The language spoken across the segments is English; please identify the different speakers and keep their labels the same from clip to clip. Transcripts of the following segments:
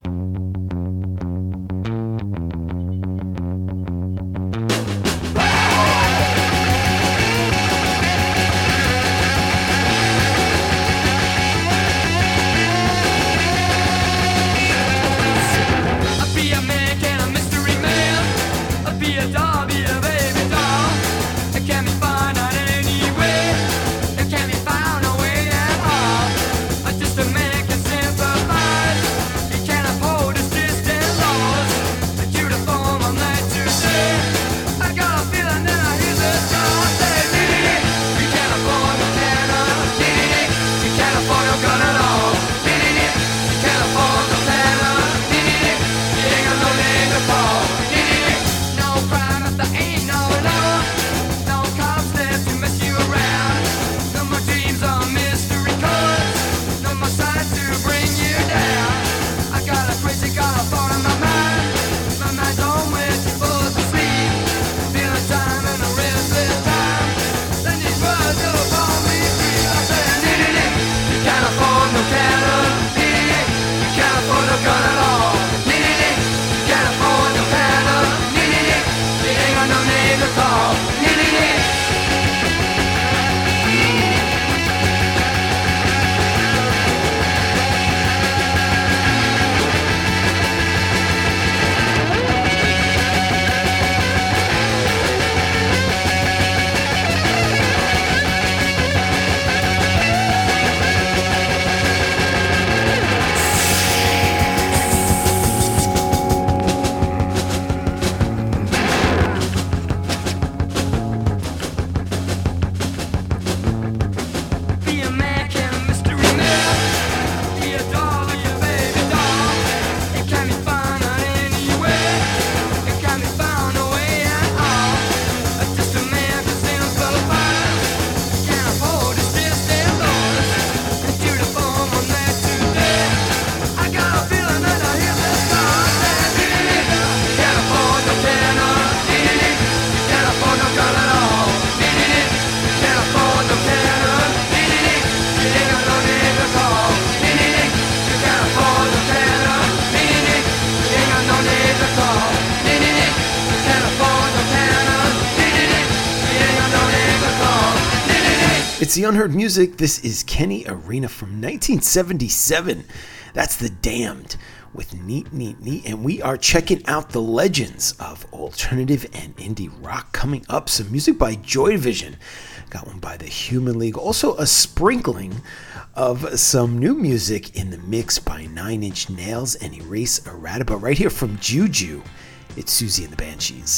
Speaker 1: It's the Unheard Music. This is Kenny Arena from 1977. That's The Damned with Neat, Neat, Neat. And we are checking out the legends of alternative and indie rock. Coming up, some music by Joy Division. Got one by the Human League. Also a sprinkling of some new music in the mix by Nine Inch Nails and Erase Errata. But right here from Juju, it's Susie and the Banshees.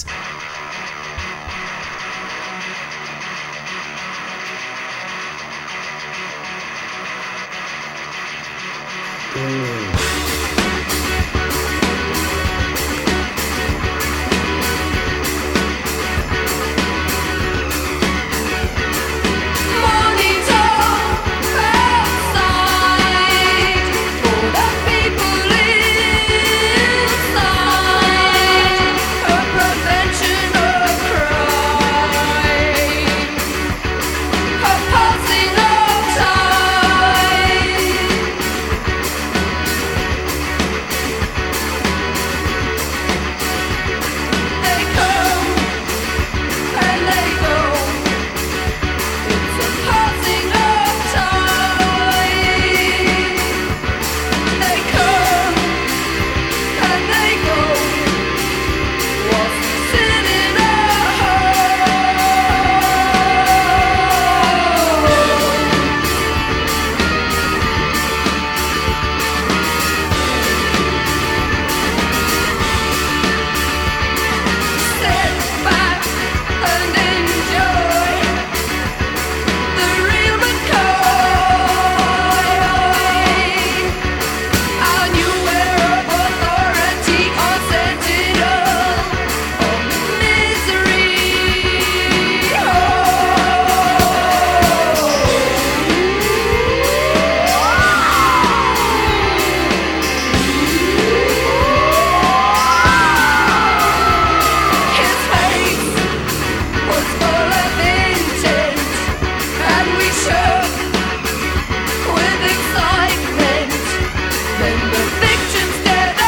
Speaker 2: With excitement, then the fiction stared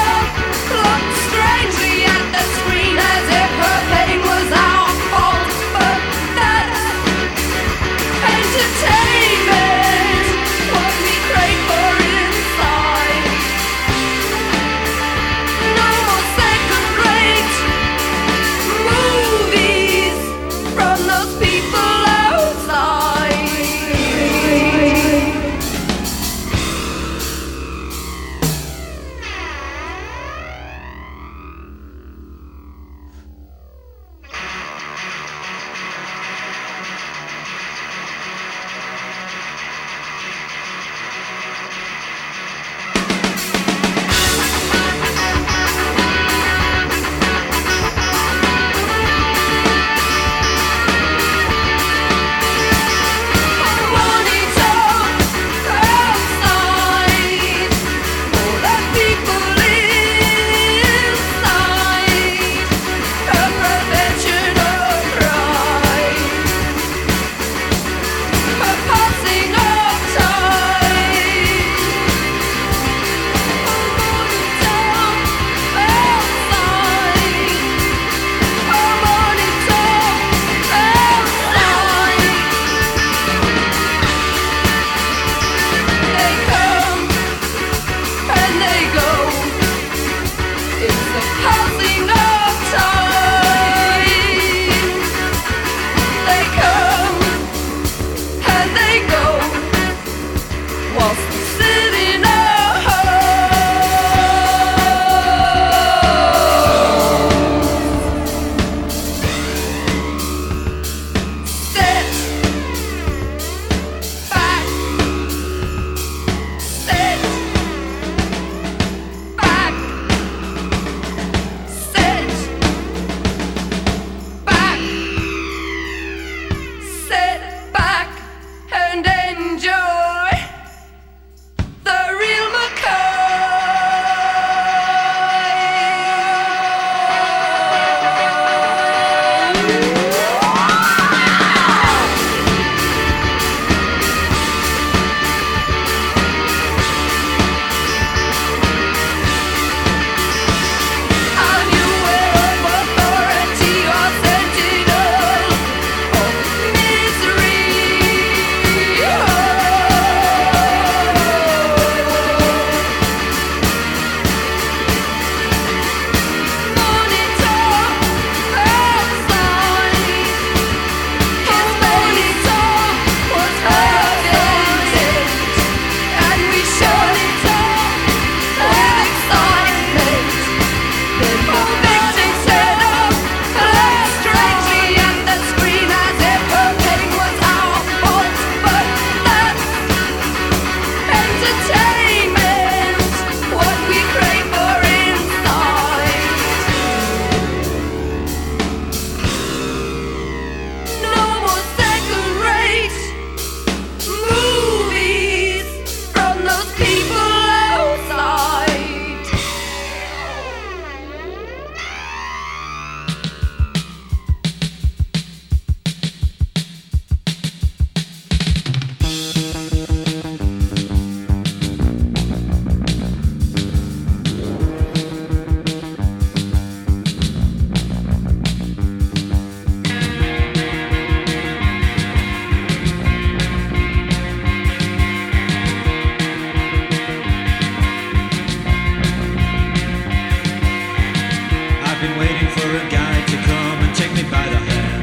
Speaker 2: waiting for a guy to come and take me by the hand.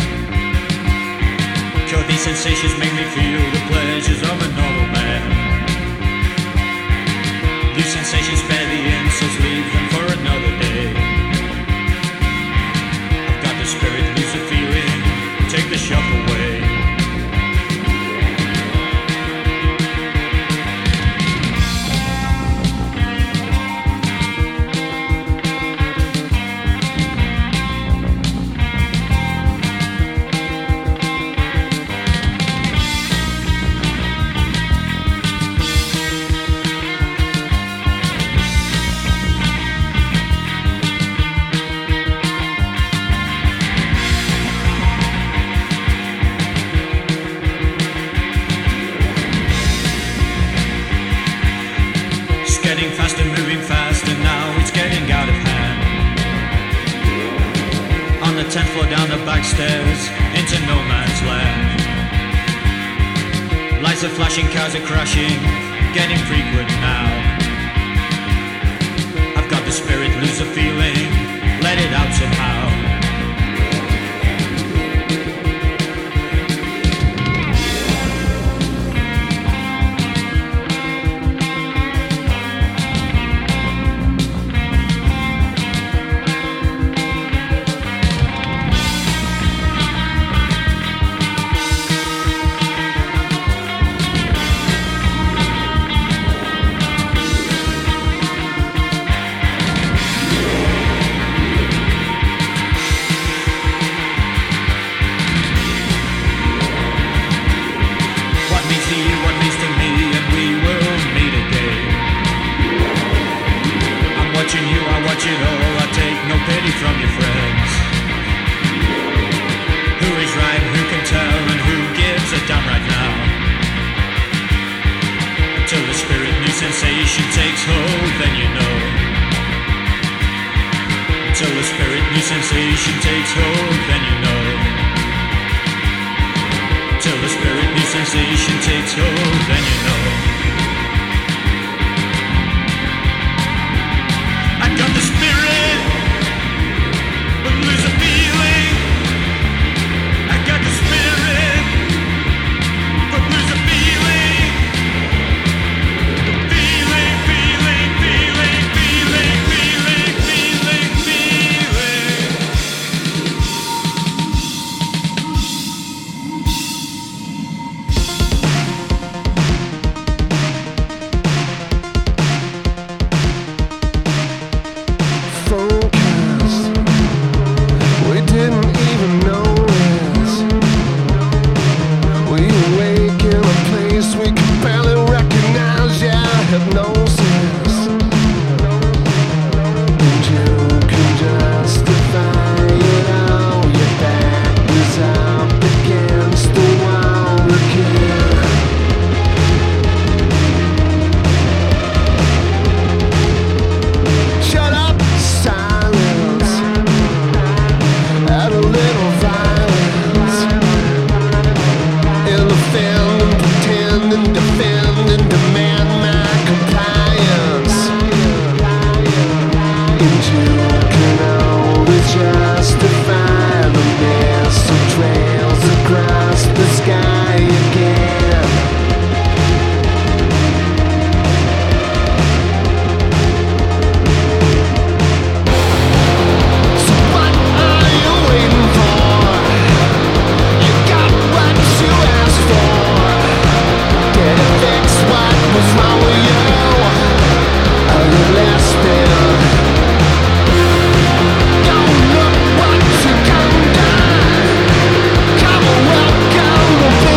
Speaker 2: Sure, these sensations make me feel the pleasures of a normal man. New sensations spare the insults, leave them for another day. I've got the spirit, lose the feeling, take the shock away. Getting faster, moving faster, now it's getting out of hand. On the 10th floor, down the back stairs, into no man's land. Lights are flashing, cars are crashing, getting frequent now. I've got the spirit, lose the feeling, let it out somehow. Sensation takes hold, then you know. Till the spirit, new sensation takes hold, then you know. Till the spirit, new sensation takes hold, then you know. I got the spirit, but lose the feeling. I got the spirit, but lose the feeling. Come on, welcome.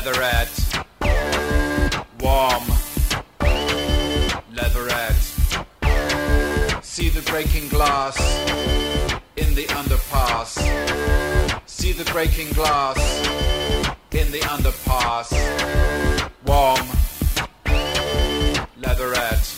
Speaker 3: leatherette, warm, leatherette. See the breaking glass in the underpass. See the breaking glass in the underpass. Warm, leatherette,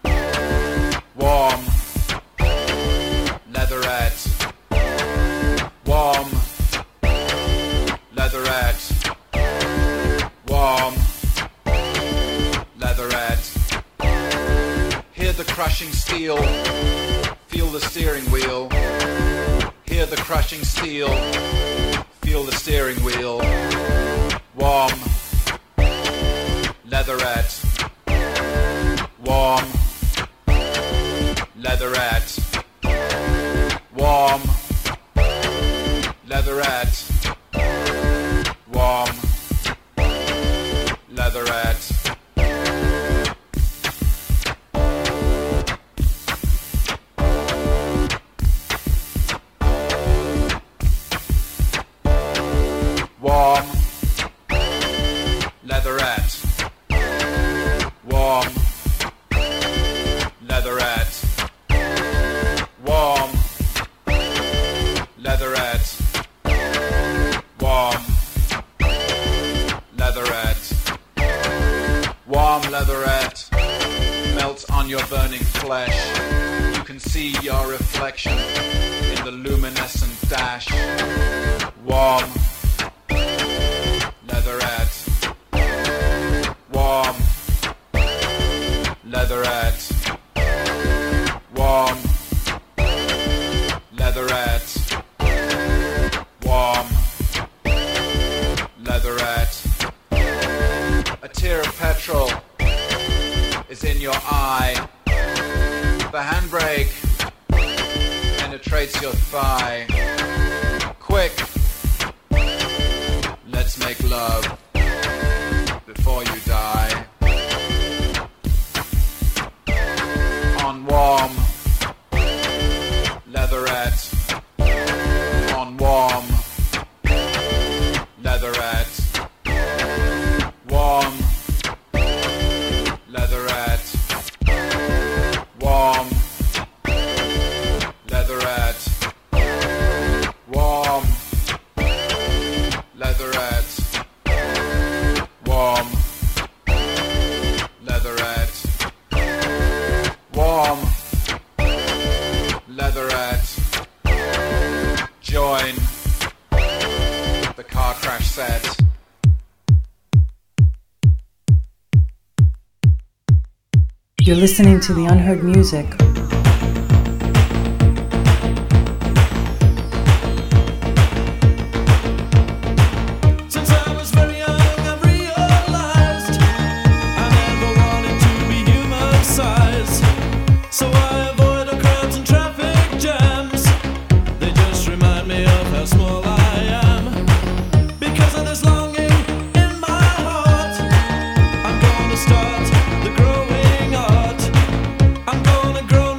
Speaker 3: warm, leatherette, warm, leatherette, warm, leatherette. Hear the crushing steel, feel the steering wheel. Hear the crushing steel, feel the steering wheel. Warm, leatherette, warm, leatherette, warm, leatherette, warm, leatherette. Warm, leatherette, warm, leatherette, warm, leatherette, warm, leatherette, warm leatherette, melts on your burning flesh. You can see your reflection in the luminescent dash. Warm, leatherette, warm, leatherette, warm, leatherette, warm, leatherette. A tear of petrol is in your eye. The handbrake penetrates your thigh. Quick, let's make love before you die. On warm, leatherette, on warm, leatherette, warm, leatherette, warm, leatherette, warm, leatherette, warm, leatherette, warm, leatherette. Join the car crash set.
Speaker 4: You're listening to the Unheard Music.
Speaker 2: Since I was very young, I've realized I never wanted to be human size. So I avoid the crowds and traffic jams. They just remind me of how small I am. Because of this longing in my heart, I'm gonna start the growing art. I'm gonna grow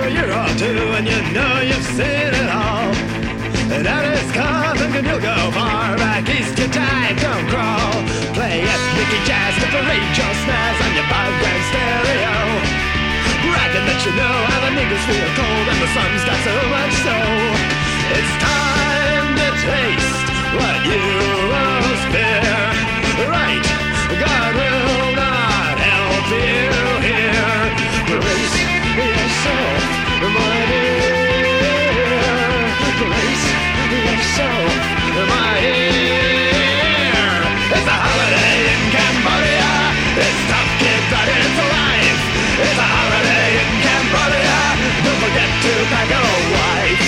Speaker 5: year or two and you know you've seen it all. That is coming and you'll go far back east. Your time don't crawl. Play ethnic jazz to parade your snares on your 5-grand stereo. Bragging that you know how the niggas feel cold and the sun's got so much so. It's time to taste what you most fear. Right, God will not help you here. Brace yourself, my dear. Brace yourself, my dear. It's a holiday in Cambodia. It's tough, kid, but it's life. It's a holiday in Cambodia. Don't forget to pack a wife.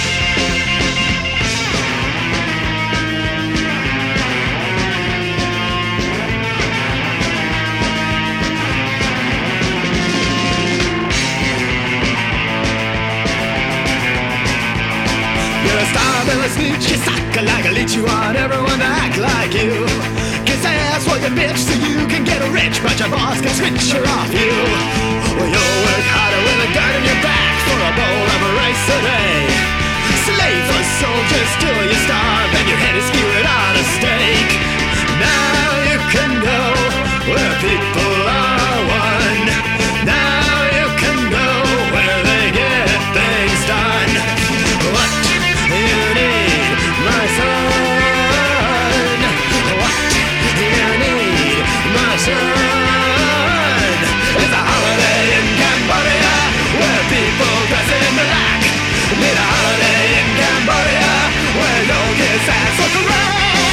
Speaker 5: You're a star-belly snooch, you suck like a leech. You want everyone to act like you. Kiss ass for your bitch so you can get rich, but your boss can switch her off you. Well, you'll work harder with a gun in your back for a bowl of rice a day. Slave for soldiers till you starve and your head is skewered on a stake. Now you can go where people are one. Now you can go where they get things done. What you need, my son? What you need, my son? It's a holiday in Cambodia where people dress in black. Need a holiday in Cambodia where no kiss ass for crack.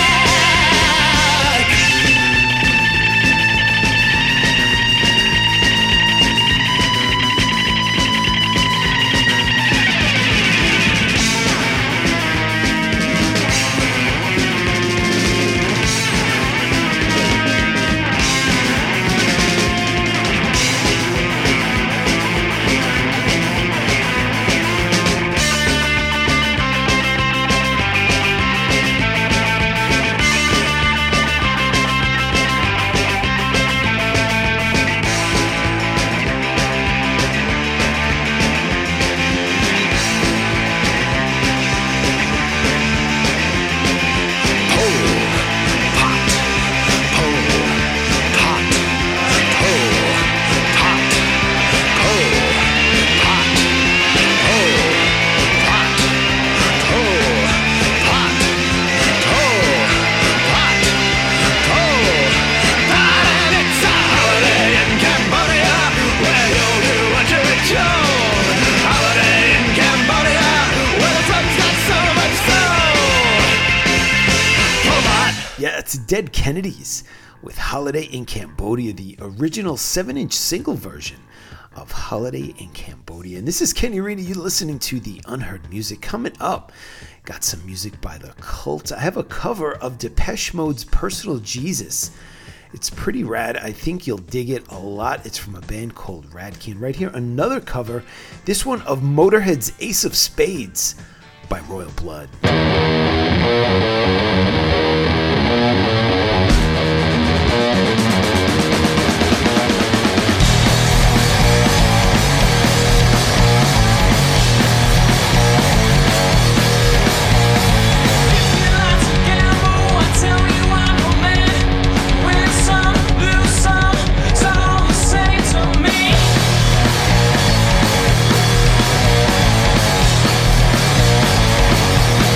Speaker 1: Dead Kennedys with Holiday in Cambodia, the original 7-inch single version of Holiday in Cambodia. And this is Kenny Arena. You're listening to the Unheard Music. Coming up, got some music by The Cult. I have a cover of Depeche Mode's Personal Jesus. It's pretty rad. I think you'll dig it a lot. It's from a band called Radke. Right here, another cover, this one of Motorhead's Ace of Spades by Royal Blood.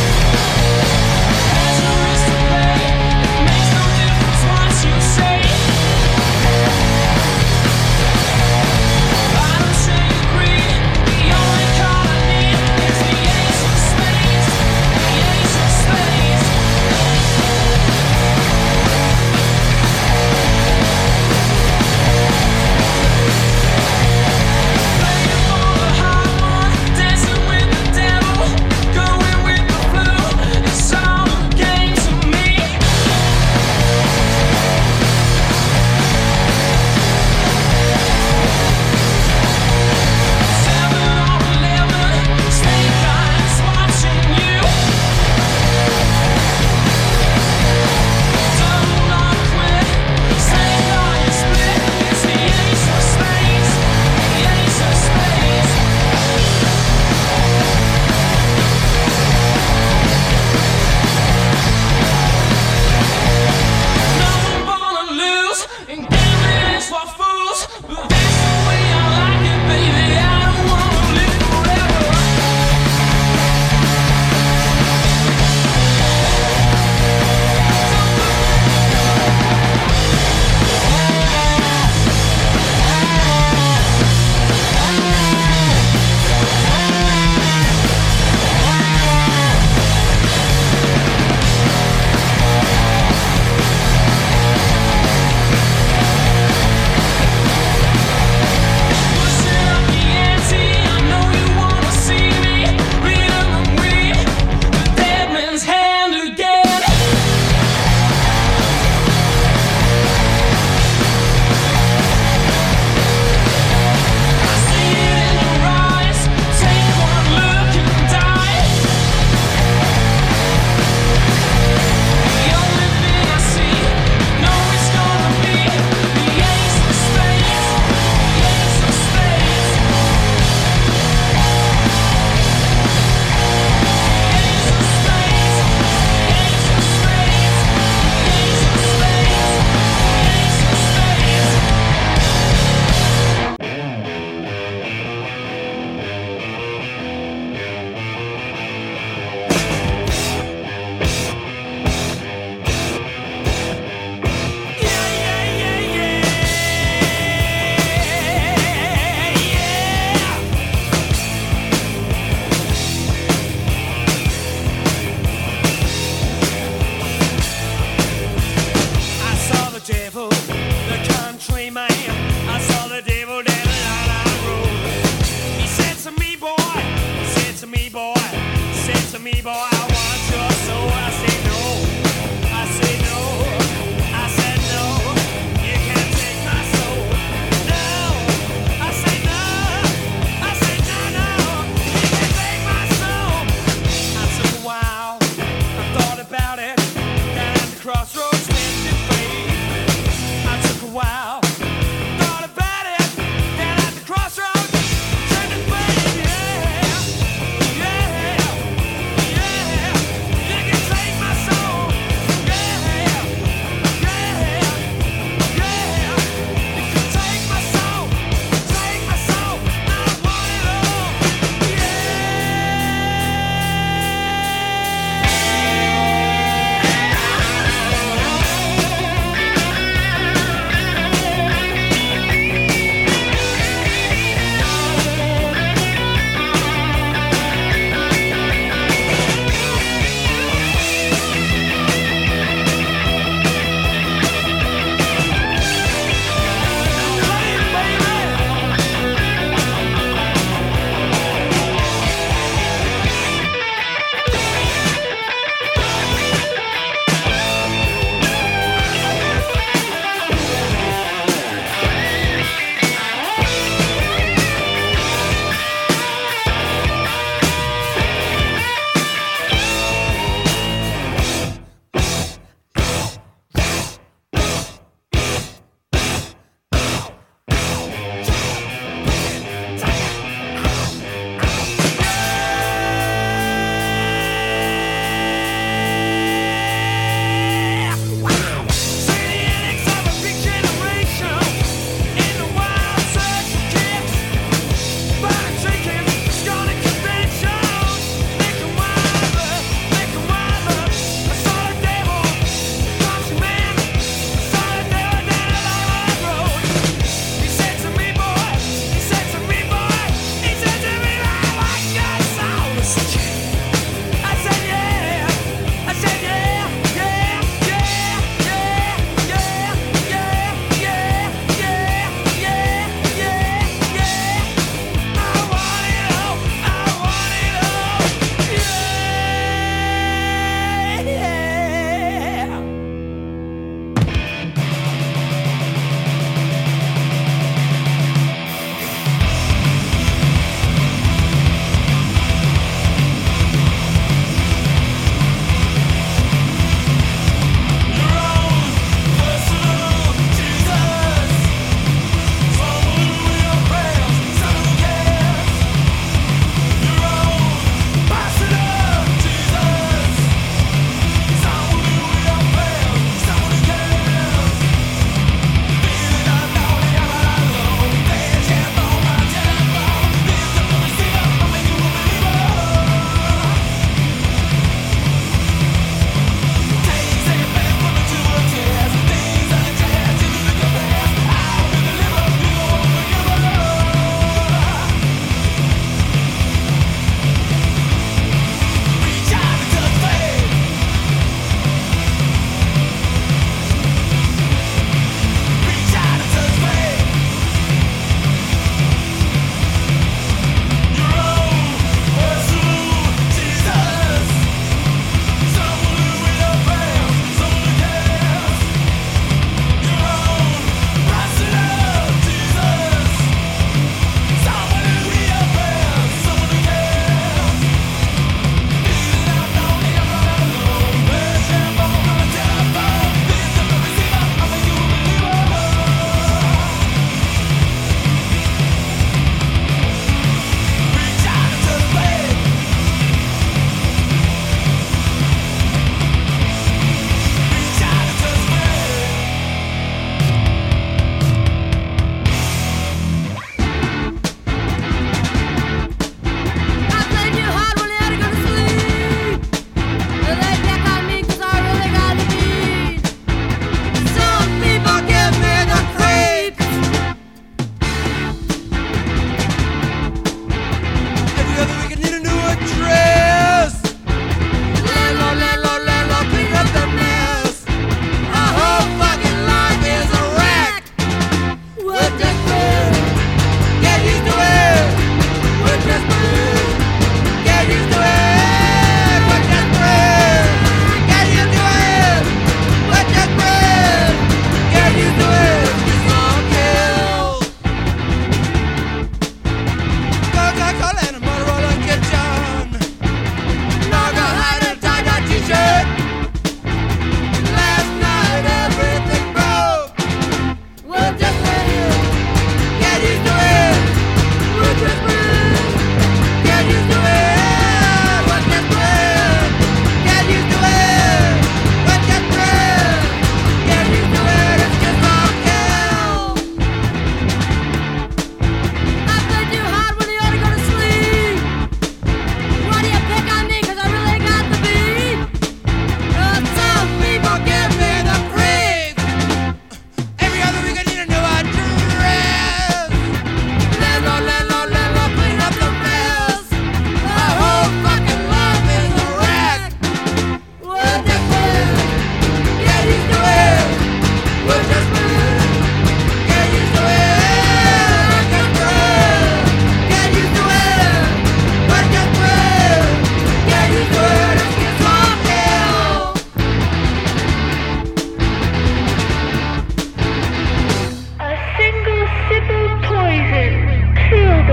Speaker 6: Makes no difference what you say.
Speaker 2: for fools. That's the way I like it, baby. I don't wanna live forever.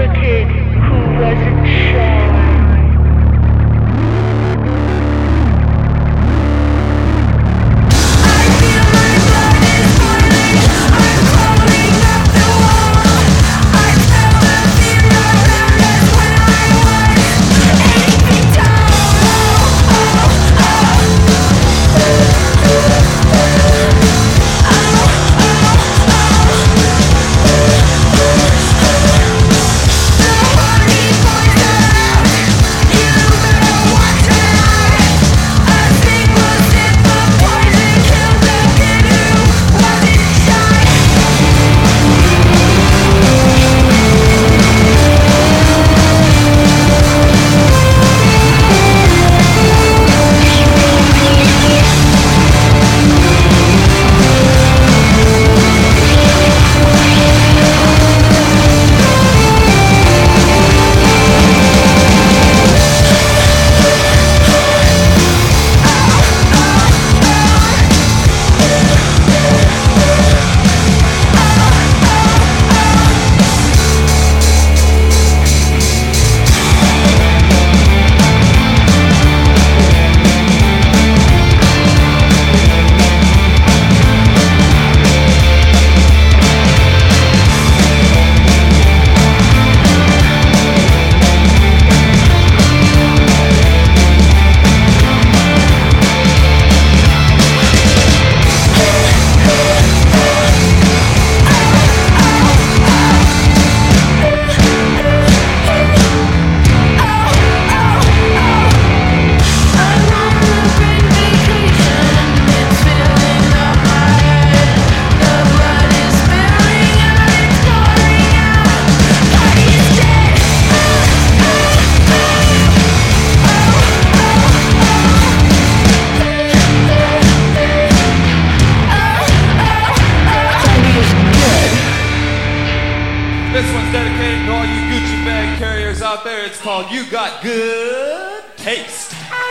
Speaker 6: kid who wasn't shy.
Speaker 2: This one's dedicated to all you Gucci bag carriers out there. It's called You Got Good Taste.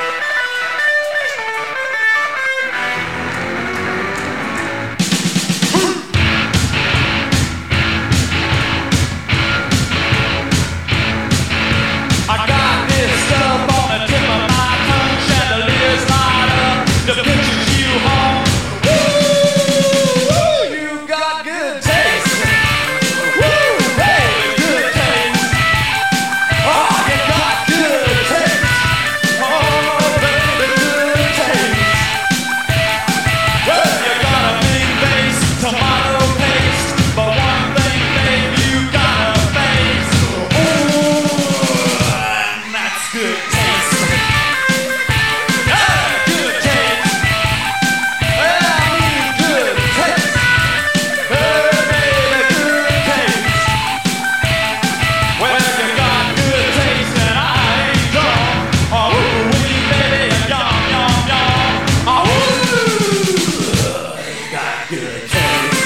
Speaker 2: I got this stuff on the tip of my tongue. Chandeliers light up the pictures you hung. Woo, you got good taste. Woo, baby, good taste. Oh, you got good taste. Oh, baby, good taste. Well, you got a big face, tomato paste, but one thing, babe, you gotta face. Ooh, that's good taste. Yeah, good taste. Well, I mean good taste. Hey, baby, good taste. Well, you got good taste and I ain't drunk. Oh, wee, baby, yum, yum, yum. Oh, you got good taste.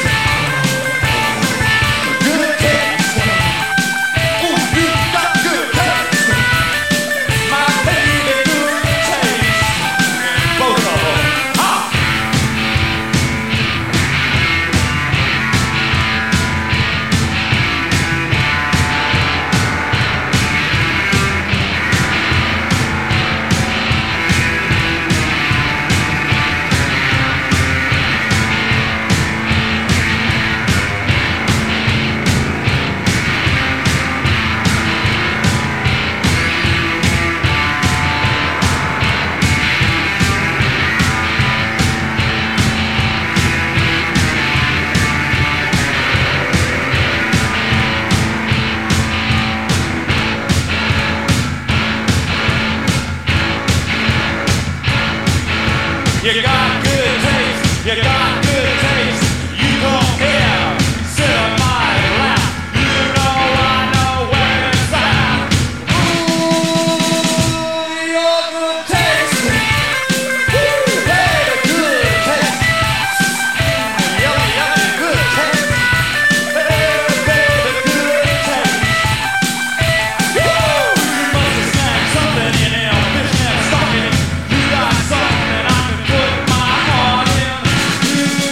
Speaker 2: Good taste. Ooh, you got good taste. My baby, good taste. Both of them. Ah. You got good taste, you got good taste. You don't care, sit on my lap. You know I know where it's at. Ooh, your good taste. Woo, baby, good taste. Yummy, yummy, good taste. Hey, baby, good taste. Woo, you must have snagged something in them fishnet stockings. You got something I can put my heart in.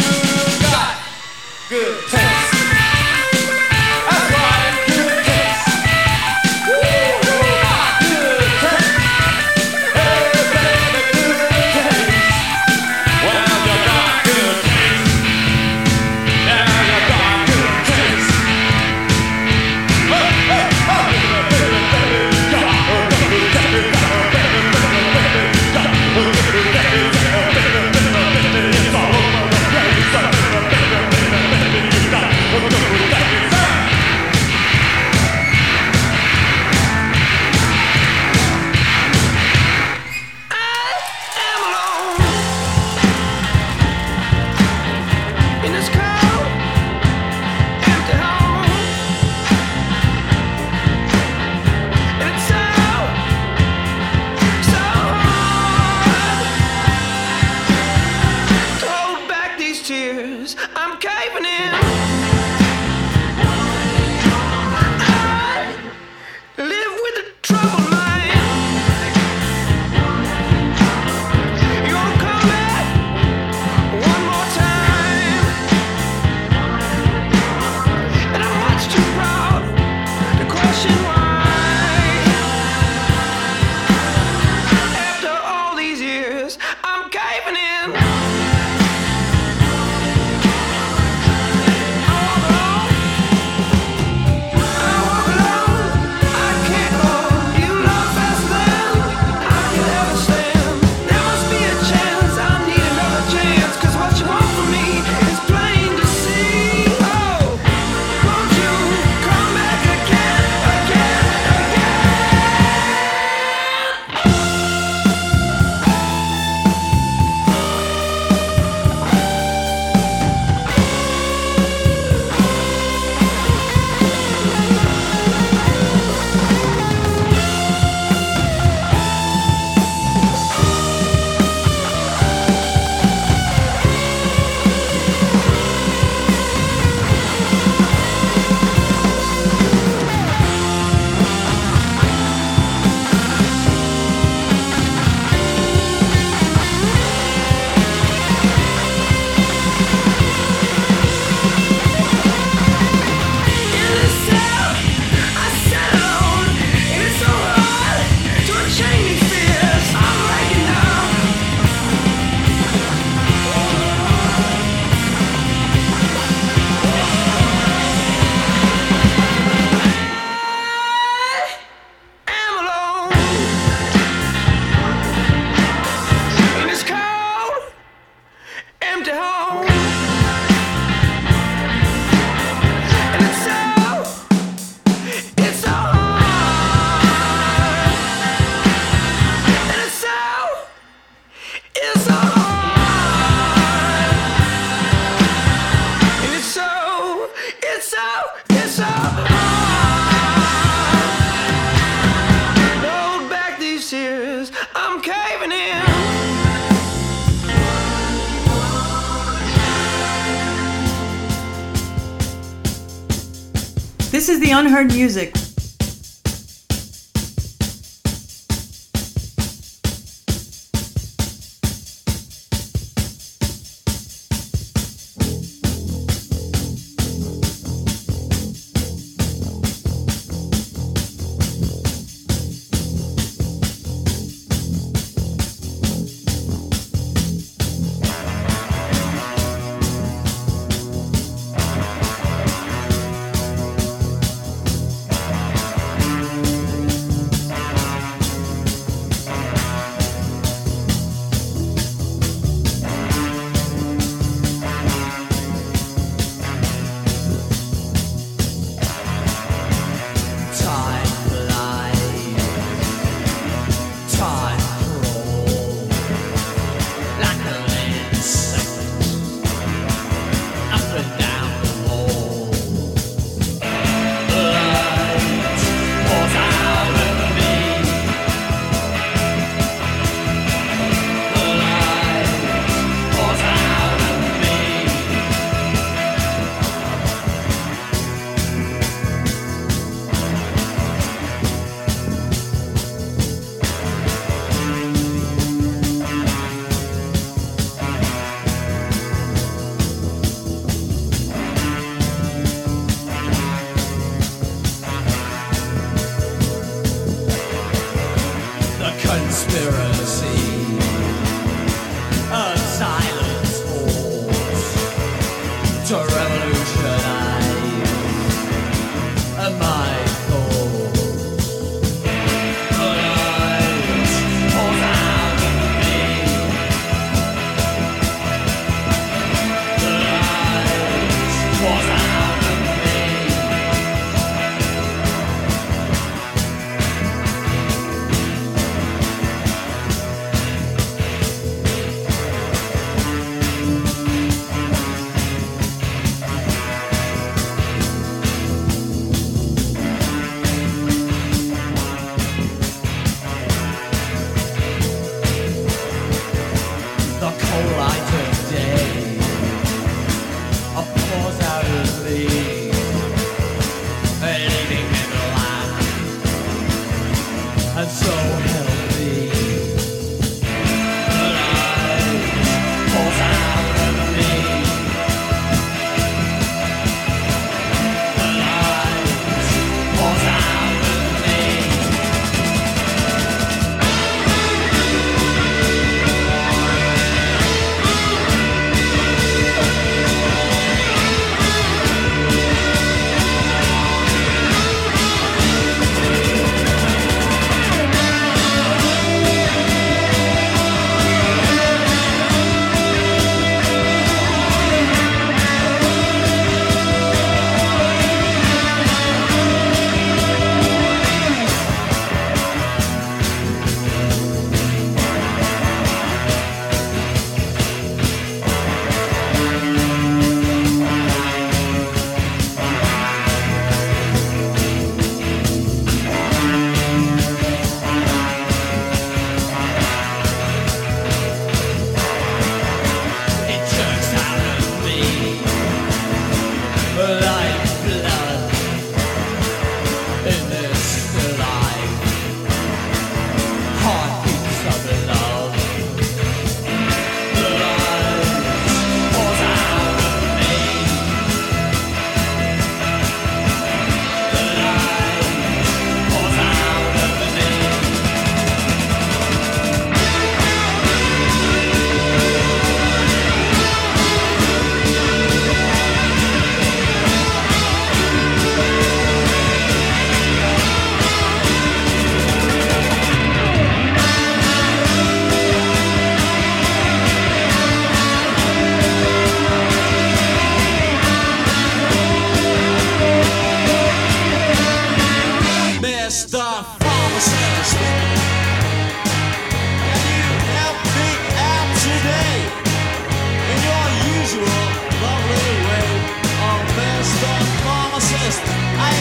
Speaker 7: It's so hard. Hold back these tears, I'm caving in.
Speaker 4: This is the Unheard Music.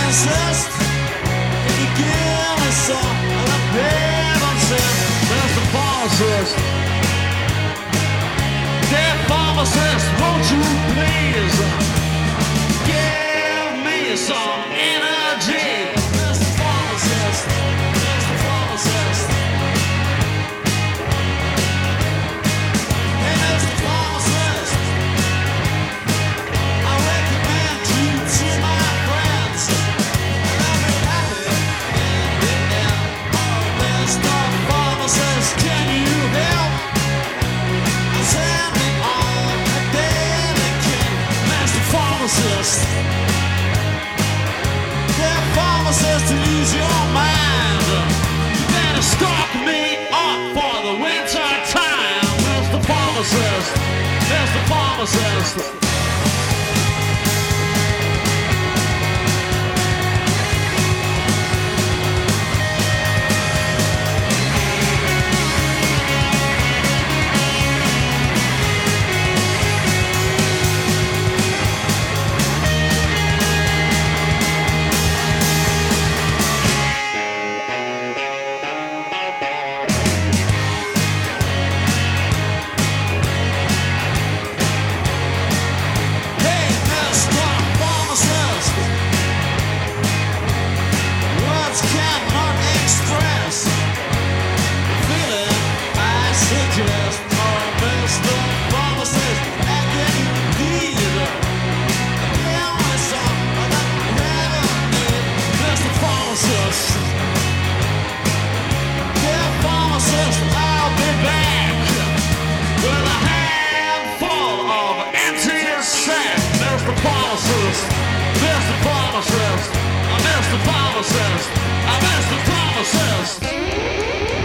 Speaker 2: pharmacist, can you give me some of the Pepsi? Mr. Pharmacist, dear pharmacist, won't you please give me some energy? Mr. Pharmacist, Mr. Pharmacist. Hey, Mr. Pharmacist, I recommend you to my friends. I'll be happy in the end. Oh, Mr. Pharmacist, can you help? Send me on a daily king. Mr. Pharmacist, dear pharmacist, to lose your mind. You better stock me up for the winter time. Mr. Pharmacist, Mr. Pharmacist. Hey, Mr. Pharmacist, words cannot express the feeling I suggest. Oh, Mr. Pharmacist, how can you need? Give me some of that remedy, Mr. Pharmacist. Dear pharmacist, I'll be back with a handful of anti-sac. Mr. Pharmacist, Mr. Pharmacist, Mr. Pharmacist, Mr. Pharmacist.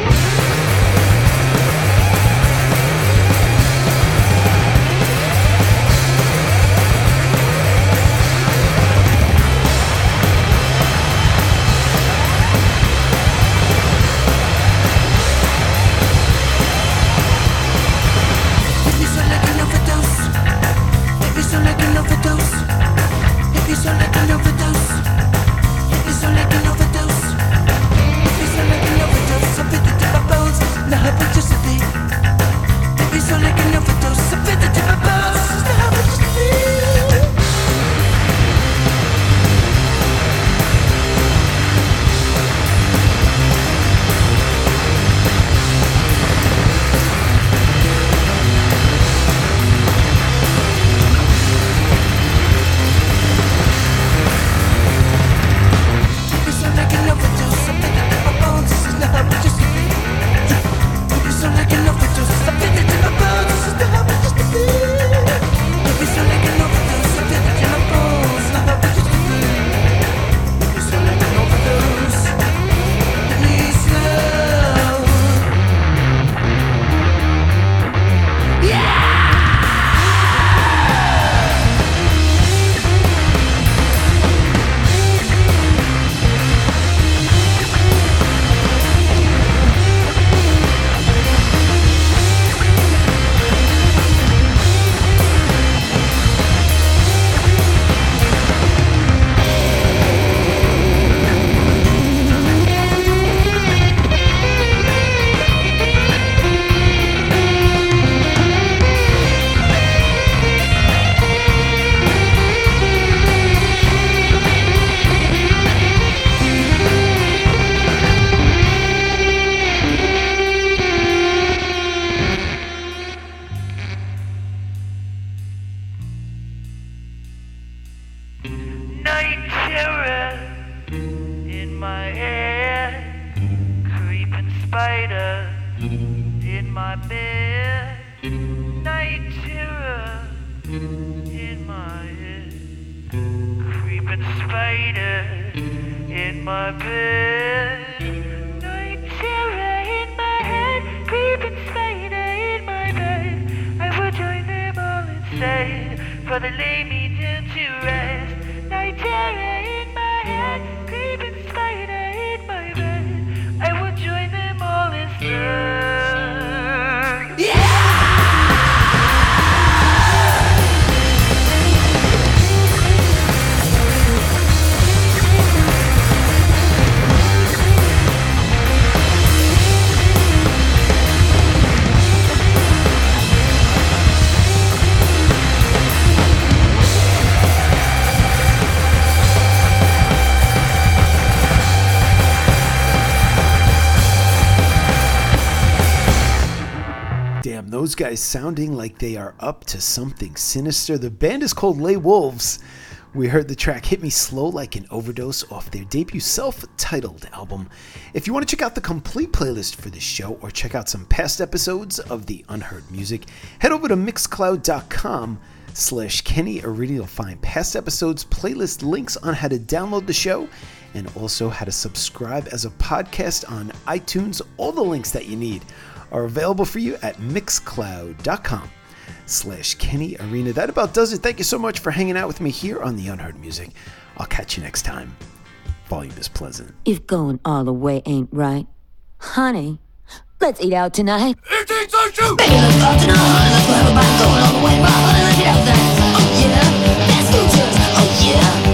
Speaker 8: If you sound like an overdose, if you sound like an overdose, if you sound like an overdose, if you sound like an overdose, if you sound like an overdose, I fit it to my bones. Now how about you say? If you sound like an overdose, I fit it to my bones. Now how about you say? If you sound like an overdose, I fit it to my bones. This is not how it used to be. If you sound like an overdose, I fit it to my bones. This is not how it used to be. If you sound like an overdose, I fit it to my bones. Not how it used to be. If you sound like an overdose, please slow.
Speaker 6: Night terror in my head, creeping spider in my bed. Night terror in my head, creeping spider in my bed. Night terror in my head, creeping spider in my bed. I will join them all instead, for they lay me down to rest. Night terror in my head, creeping spider in my bed. I will join them all instead. Yeah!
Speaker 1: those guys sounding like they are up to something sinister. The band is called Lay Wolves. We heard the track Hit Me Slow Like an Overdose off their debut self-titled album. If you want to check out the complete playlist for this show or check out some past episodes of the Unheard Music, head over to mixcloud.com/Kenny Arena. You'll find past episodes, playlist links on how to download the show, and also how to subscribe as a podcast on iTunes. All the links that you need are available for you at mixcloud.com/Kenny Arena. That about does it. Thank you so much for hanging out with me here on the Unheard Music. I'll catch you next time. Volume is pleasant.
Speaker 9: If going all the way ain't right, honey, let's eat out tonight.
Speaker 8: Baby, let's go tonight. Let's go everybody going all the way right. Let's get out there. Oh yeah, fast food trucks. Oh yeah.